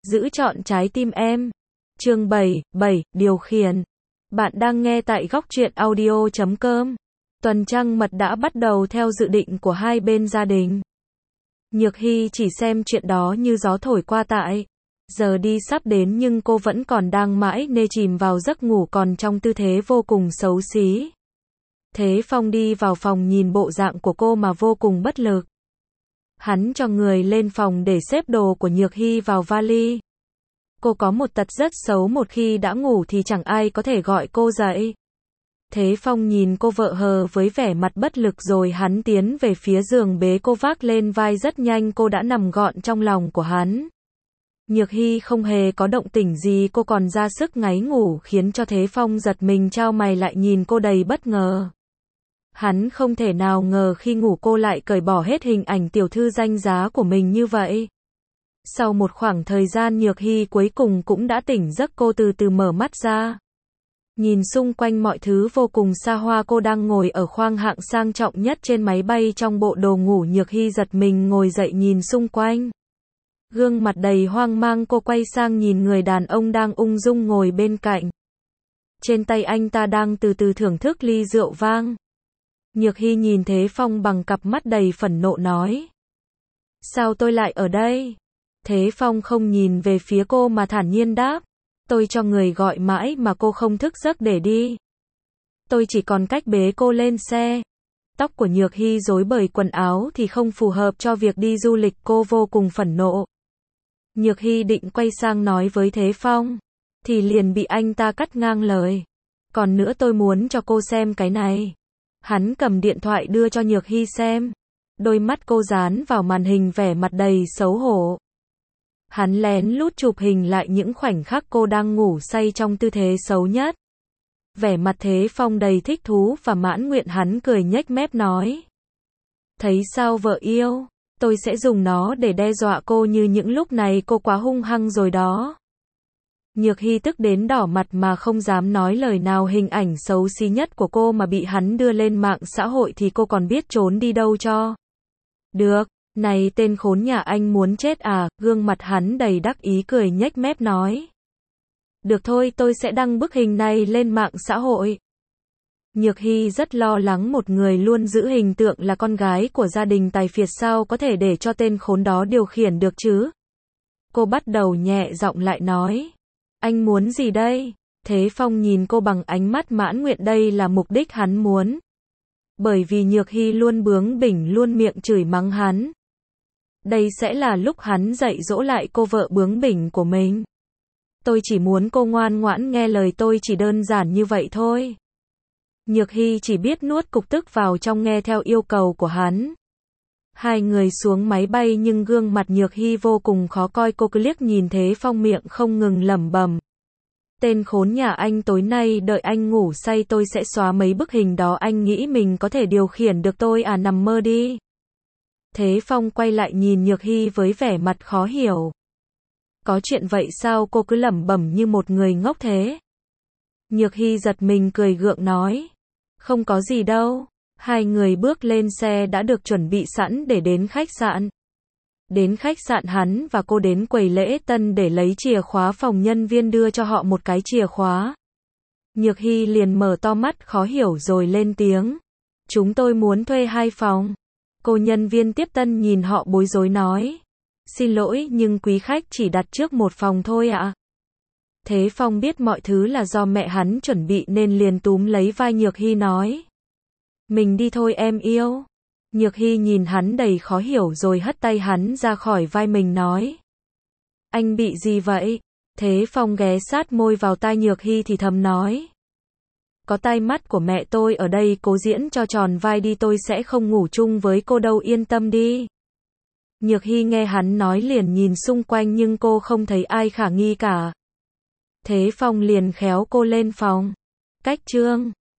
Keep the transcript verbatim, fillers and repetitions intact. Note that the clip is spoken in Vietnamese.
giữ trọn trái tim em. Chương bảy, bảy, điều khiển. Bạn đang nghe tại góc truyện audio chấm com. Tuần trăng mật đã bắt đầu theo dự định của hai bên gia đình. Nhược Hy chỉ xem chuyện đó như gió thổi qua tại. Giờ đi sắp đến nhưng cô vẫn còn đang mãi nê chìm vào giấc ngủ còn trong tư thế vô cùng xấu xí. Thế Phong đi vào phòng nhìn bộ dạng của cô mà vô cùng bất lực. Hắn cho người lên phòng để xếp đồ của Nhược Hy vào vali. Cô có một tật rất xấu, một khi đã ngủ thì chẳng ai có thể gọi cô dậy. Thế Phong nhìn cô vợ hờ với vẻ mặt bất lực rồi hắn tiến về phía giường bế cô vác lên vai, rất nhanh cô đã nằm gọn trong lòng của hắn. Nhược Hy không hề có động tĩnh gì, cô còn ra sức ngáy ngủ khiến cho Thế Phong giật mình chau mày lại nhìn cô đầy bất ngờ. Hắn không thể nào ngờ khi ngủ cô lại cởi bỏ hết hình ảnh tiểu thư danh giá của mình như vậy. Sau một khoảng thời gian Nhược Hy cuối cùng cũng đã tỉnh giấc, cô từ từ mở mắt ra. Nhìn xung quanh mọi thứ vô cùng xa hoa, cô đang ngồi ở khoang hạng sang trọng nhất trên máy bay trong bộ đồ ngủ. Nhược Hy giật mình ngồi dậy nhìn xung quanh. Gương mặt đầy hoang mang, cô quay sang nhìn người đàn ông đang ung dung ngồi bên cạnh. Trên tay anh ta đang từ từ thưởng thức ly rượu vang. Nhược Hy nhìn Thế Phong bằng cặp mắt đầy phẫn nộ nói. Sao tôi lại ở đây? Thế Phong không nhìn về phía cô mà thản nhiên đáp. Tôi cho người gọi mãi mà cô không thức giấc để đi. Tôi chỉ còn cách bế cô lên xe. Tóc của Nhược Hy rối bời, quần áo thì không phù hợp cho việc đi du lịch, cô vô cùng phẫn nộ. Nhược Hy định quay sang nói với Thế Phong, thì liền bị anh ta cắt ngang lời. Còn nữa, tôi muốn cho cô xem cái này. Hắn cầm điện thoại đưa cho Nhược Hy xem. Đôi mắt cô dán vào màn hình, vẻ mặt đầy xấu hổ. Hắn lén lút chụp hình lại những khoảnh khắc cô đang ngủ say trong tư thế xấu nhất. Vẻ mặt Thế Phong đầy thích thú và mãn nguyện, hắn cười nhếch mép nói. Thấy sao vợ yêu, tôi sẽ dùng nó để đe dọa cô như những lúc này, cô quá hung hăng rồi đó. Nhược Hy tức đến đỏ mặt mà không dám nói lời nào, hình ảnh xấu xí nhất của cô mà bị hắn đưa lên mạng xã hội thì cô còn biết trốn đi đâu cho. Được, này tên khốn nhà anh muốn chết à, gương mặt hắn đầy đắc ý cười nhếch mép nói. Được thôi, tôi sẽ đăng bức hình này lên mạng xã hội. Nhược Hy rất lo lắng, một người luôn giữ hình tượng là con gái của gia đình tài phiệt sao có thể để cho tên khốn đó điều khiển được chứ. Cô bắt đầu nhẹ giọng lại nói. Anh muốn gì đây? Thế Phong nhìn cô bằng ánh mắt mãn nguyện, đây là mục đích hắn muốn. Bởi vì Nhược Hy luôn bướng bỉnh, luôn miệng chửi mắng hắn. Đây sẽ là lúc hắn dạy dỗ lại cô vợ bướng bỉnh của mình. Tôi chỉ muốn cô ngoan ngoãn nghe lời tôi, chỉ đơn giản như vậy thôi. Nhược Hy chỉ biết nuốt cục tức vào trong, nghe theo yêu cầu của hắn. Hai người xuống máy bay nhưng gương mặt Nhược Hy vô cùng khó coi, cô cứ liếc nhìn Thế Phong miệng không ngừng lẩm bẩm. Tên khốn nhà anh, tối nay đợi anh ngủ say tôi sẽ xóa mấy bức hình đó, anh nghĩ mình có thể điều khiển được tôi à, nằm mơ đi. Thế Phong quay lại nhìn Nhược Hy với vẻ mặt khó hiểu. Có chuyện vậy sao, cô cứ lẩm bẩm như một người ngốc thế? Nhược Hy giật mình cười gượng nói. Không có gì đâu. Hai người bước lên xe đã được chuẩn bị sẵn để đến khách sạn. Đến khách sạn, hắn và cô đến quầy lễ tân để lấy chìa khóa phòng, nhân viên đưa cho họ một cái chìa khóa. Nhược Hy liền mở to mắt khó hiểu rồi lên tiếng. Chúng tôi muốn thuê hai phòng. Cô nhân viên tiếp tân nhìn họ bối rối nói. Xin lỗi nhưng quý khách chỉ đặt trước một phòng thôi ạ. Thế Phong biết mọi thứ là do mẹ hắn chuẩn bị nên liền túm lấy vai Nhược Hy nói. Mình đi thôi em yêu. Nhược Hy nhìn hắn đầy khó hiểu rồi hất tay hắn ra khỏi vai mình nói. Anh bị gì vậy? Thế Phong ghé sát môi vào tai Nhược Hy thì thầm nói. Có tai mắt của mẹ tôi ở đây, cố diễn cho tròn vai đi, tôi sẽ không ngủ chung với cô đâu, yên tâm đi. Nhược Hy nghe hắn nói liền nhìn xung quanh nhưng cô không thấy ai khả nghi cả. Thế Phong liền khéo cô lên phòng. Cách chương